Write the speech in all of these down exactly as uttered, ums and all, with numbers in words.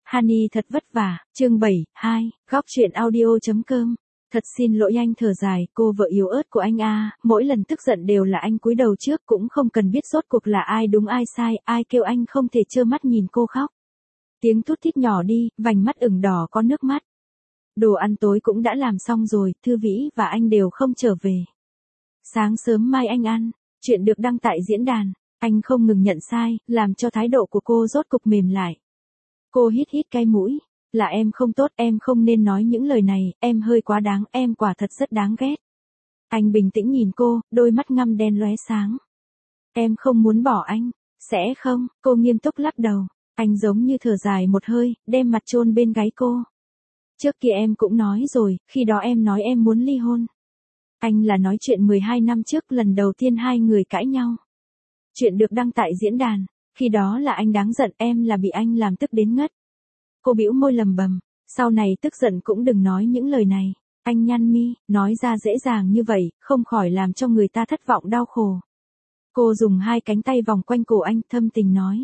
Honey thật vất vả, chương bảy, hai, góc chuyện audio.com. Thật xin lỗi anh, thở dài, cô vợ yếu ớt của anh a, mỗi lần tức giận đều là anh cúi đầu trước, cũng không cần biết rốt cuộc là ai đúng ai sai, ai kêu anh không thể trơ mắt nhìn cô khóc. Tiếng thút thít nhỏ đi, vành mắt ửng đỏ có nước mắt. Đồ ăn tối cũng đã làm xong rồi, Thư Vĩ và anh đều không trở về. Sáng sớm mai anh ăn, chuyện được đăng tại diễn đàn, anh không ngừng nhận sai, làm cho thái độ của cô rốt cục mềm lại. Cô hít hít cái mũi, là em không tốt, em không nên nói những lời này, em hơi quá đáng, em quả thật rất đáng ghét. Anh bình tĩnh nhìn cô, đôi mắt ngăm đen lóe sáng. Em không muốn bỏ anh, sẽ không, cô nghiêm túc lắc đầu. Anh giống như thở dài một hơi, đem mặt chôn bên gáy cô. Trước kia em cũng nói rồi, khi đó em nói em muốn ly hôn. Anh là nói chuyện mười hai năm trước, lần đầu tiên hai người cãi nhau. Chuyện được đăng tại diễn đàn, khi đó là anh đáng giận, em là bị anh làm tức đến ngất. Cô bĩu môi lầm bầm, sau này tức giận cũng đừng nói những lời này. Anh nhăn mi, nói ra dễ dàng như vậy, không khỏi làm cho người ta thất vọng đau khổ. Cô dùng hai cánh tay vòng quanh cổ anh, thâm tình nói.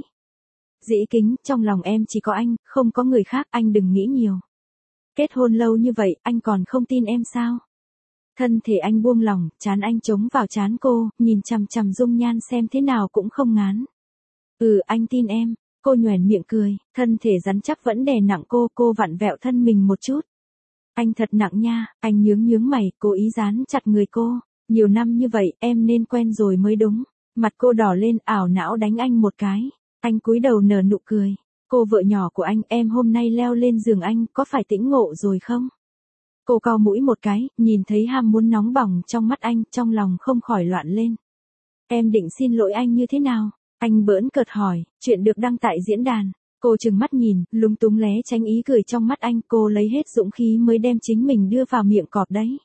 Dĩ Kính, trong lòng em chỉ có anh, không có người khác, anh đừng nghĩ nhiều. Kết hôn lâu như vậy, anh còn không tin em sao? Thân thể anh buông lỏng, trán anh chống vào trán cô, nhìn chằm chằm dung nhan xem thế nào cũng không ngán. Ừ, anh tin em. Cô nhoẻn miệng cười, thân thể rắn chắc vẫn đè nặng cô, cô vặn vẹo thân mình một chút. Anh thật nặng nha, anh nhướng nhướng mày, cố ý dán chặt người cô. Nhiều năm như vậy, em nên quen rồi mới đúng. Mặt cô đỏ lên, ảo não đánh anh một cái. Anh cúi đầu nở nụ cười. Cô vợ nhỏ của anh, em hôm nay leo lên giường anh, có phải tĩnh ngộ rồi không? Cô cau mũi một cái, nhìn thấy ham muốn nóng bỏng trong mắt anh, trong lòng không khỏi loạn lên. Em định xin lỗi anh như thế nào? Anh bỡn cợt hỏi, chuyện được đăng tại diễn đàn. Cô trừng mắt nhìn, lúng túng lé tránh ý cười trong mắt anh, cô lấy hết dũng khí mới đem chính mình đưa vào miệng cọp đấy.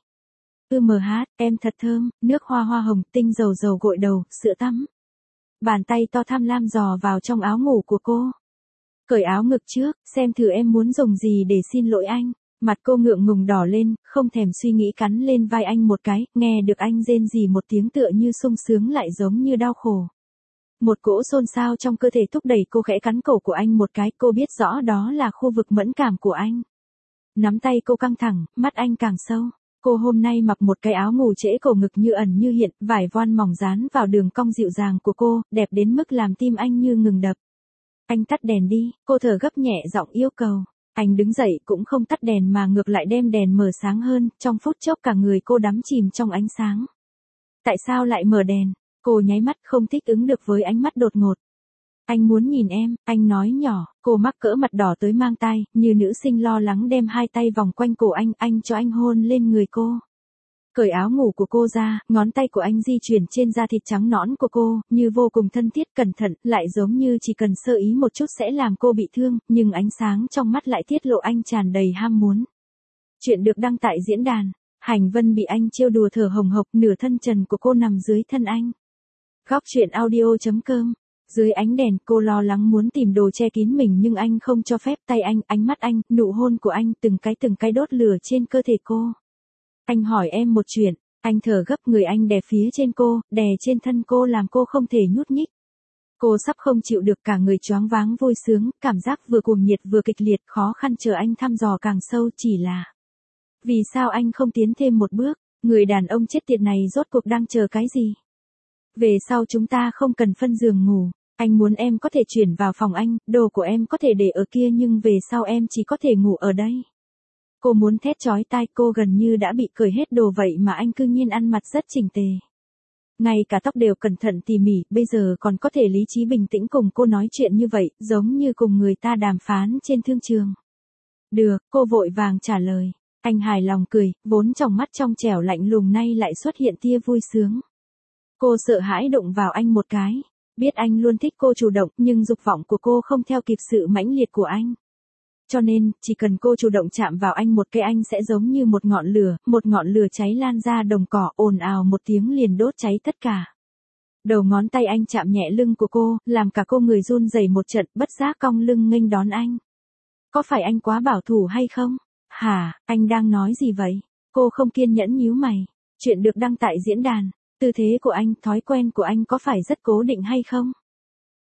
Ư mờ hát, em thật thơm, nước hoa hoa hồng, tinh dầu dầu gội đầu, sữa tắm. Bàn tay to tham lam dò vào trong áo ngủ của cô. Cởi áo ngực trước, xem thử em muốn dùng gì để xin lỗi anh. Mặt cô ngượng ngùng đỏ lên, không thèm suy nghĩ cắn lên vai anh một cái, nghe được anh rên rỉ một tiếng tựa như sung sướng lại giống như đau khổ. Một cỗ xôn xao trong cơ thể thúc đẩy cô khẽ cắn cổ của anh một cái, cô biết rõ đó là khu vực mẫn cảm của anh. Nắm tay cô căng thẳng, mắt anh càng sâu. Cô hôm nay mặc một cái áo ngủ trễ cổ ngực như ẩn như hiện, vải voan mỏng dán vào đường cong dịu dàng của cô, đẹp đến mức làm tim anh như ngừng đập. Anh tắt đèn đi, cô thở gấp nhẹ giọng yêu cầu. Anh đứng dậy cũng không tắt đèn mà ngược lại đem đèn mở sáng hơn, trong phút chốc cả người cô đắm chìm trong ánh sáng. Tại sao lại mở đèn? Cô nháy mắt không thích ứng được với ánh mắt đột ngột. Anh muốn nhìn em, anh nói nhỏ, cô mắc cỡ mặt đỏ tới mang tai, như nữ sinh lo lắng đem hai tay vòng quanh cổ anh, anh cho anh hôn lên người cô. Cởi áo ngủ của cô ra, ngón tay của anh di chuyển trên da thịt trắng nõn của cô, như vô cùng thân thiết cẩn thận, lại giống như chỉ cần sơ ý một chút sẽ làm cô bị thương, nhưng ánh sáng trong mắt lại tiết lộ anh tràn đầy ham muốn. Chuyện được đăng tại diễn đàn, Hành Vân bị anh trêu đùa thở hồng hộc, nửa thân trần của cô nằm dưới thân anh. Góc chuyện audio.com. Dưới ánh đèn, cô lo lắng muốn tìm đồ che kín mình nhưng anh không cho phép, tay anh, ánh mắt anh, nụ hôn của anh, từng cái từng cái đốt lửa trên cơ thể cô. Anh hỏi em một chuyện, anh thở gấp, người anh đè phía trên cô, đè trên thân cô làm cô không thể nhúc nhích. Cô sắp không chịu được, cả người choáng váng vui sướng, cảm giác vừa cuồng nhiệt vừa kịch liệt, khó khăn chờ anh thăm dò càng sâu, chỉ là vì sao anh không tiến thêm một bước, người đàn ông chết tiệt này rốt cuộc đang chờ cái gì? Về sau chúng ta không cần phân giường ngủ, anh muốn em có thể chuyển vào phòng anh, đồ của em có thể để ở kia nhưng về sau em chỉ có thể ngủ ở đây. Cô muốn thét chói tai, cô gần như đã bị cởi hết đồ vậy mà anh cư nhiên ăn mặc rất chỉnh tề. Ngay cả tóc đều cẩn thận tỉ mỉ, bây giờ còn có thể lý trí bình tĩnh cùng cô nói chuyện như vậy, giống như cùng người ta đàm phán trên thương trường. Được, cô vội vàng trả lời. Anh hài lòng cười, vốn trong mắt trong trẻo lạnh lùng nay lại xuất hiện tia vui sướng. Cô sợ hãi đụng vào anh một cái. Biết anh luôn thích cô chủ động, nhưng dục vọng của cô không theo kịp sự mãnh liệt của anh. Cho nên, chỉ cần cô chủ động chạm vào anh một cái anh sẽ giống như một ngọn lửa, một ngọn lửa cháy lan ra đồng cỏ, ồn ào một tiếng liền đốt cháy tất cả. Đầu ngón tay anh chạm nhẹ lưng của cô, làm cả cô người run rẩy một trận, bất giác cong lưng nghênh đón anh. Có phải anh quá bảo thủ hay không? Hả, anh đang nói gì vậy? Cô không kiên nhẫn nhíu mày. Chuyện được đăng tại diễn đàn. Tư thế của anh, thói quen của anh có phải rất cố định hay không?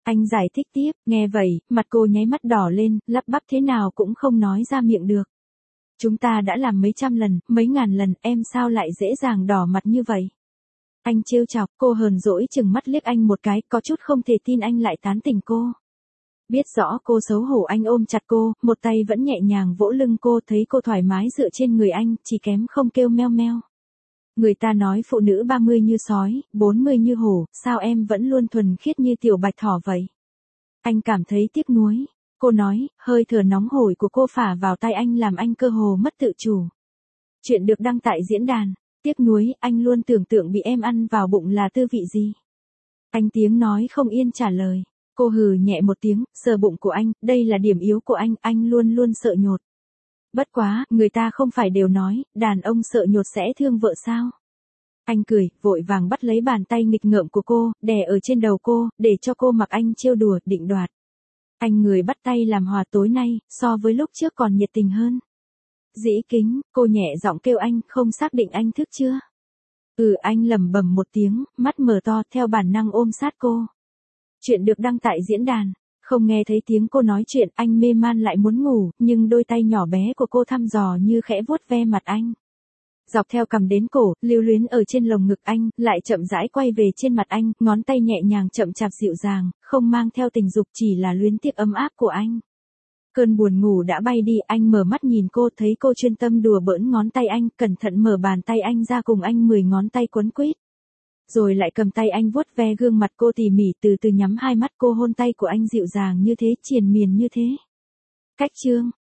Anh giải thích tiếp, nghe vậy, mặt cô nháy mắt đỏ lên, lắp bắp thế nào cũng không nói ra miệng được. Chúng ta đã làm mấy trăm lần, mấy ngàn lần, em sao lại dễ dàng đỏ mặt như vậy? Anh trêu chọc, cô hờn dỗi chừng mắt liếc anh một cái, có chút không thể tin anh lại tán tỉnh cô. Biết rõ cô xấu hổ anh ôm chặt cô, một tay vẫn nhẹ nhàng vỗ lưng cô, thấy cô thoải mái dựa trên người anh, chỉ kém không kêu meo meo. Người ta nói phụ nữ ba mươi như sói, bốn mươi như hổ, sao em vẫn luôn thuần khiết như tiểu bạch thỏ vậy? Anh cảm thấy tiếc nuối. Cô nói, hơi thở nóng hổi của cô phả vào tai anh làm anh cơ hồ mất tự chủ. Chuyện được đăng tại diễn đàn. Tiếc nuối, anh luôn tưởng tượng bị em ăn vào bụng là tư vị gì. Anh tiếng nói không yên trả lời. Cô hừ nhẹ một tiếng, sờ bụng của anh, đây là điểm yếu của anh, anh luôn luôn sợ nhột. Bất quá, người ta không phải đều nói, đàn ông sợ nhột sẽ thương vợ sao? Anh cười, vội vàng bắt lấy bàn tay nghịch ngợm của cô, đè ở trên đầu cô, để cho cô mặc anh trêu đùa, định đoạt. Anh người bắt tay làm hòa tối nay, so với lúc trước còn nhiệt tình hơn. Dĩ Kính, cô nhẹ giọng kêu anh, không xác định anh thức chưa? Ừ, anh lẩm bẩm một tiếng, mắt mở to, theo bản năng ôm sát cô. Chuyện được đăng tại diễn đàn. Không nghe thấy tiếng cô nói chuyện, anh mê man lại muốn ngủ, nhưng đôi tay nhỏ bé của cô thăm dò như khẽ vuốt ve mặt anh. Dọc theo cằm đến cổ, lưu luyến ở trên lồng ngực anh, lại chậm rãi quay về trên mặt anh, ngón tay nhẹ nhàng chậm chạp dịu dàng, không mang theo tình dục, chỉ là luyến tiếc ấm áp của anh. Cơn buồn ngủ đã bay đi, anh mở mắt nhìn cô, thấy cô chuyên tâm đùa bỡn ngón tay anh, cẩn thận mở bàn tay anh ra cùng anh mười ngón tay quấn quýt. Rồi lại cầm tay anh vuốt ve gương mặt cô tỉ mỉ, từ từ nhắm hai mắt cô hôn tay của anh dịu dàng như thế, triền miên như thế. Cách chương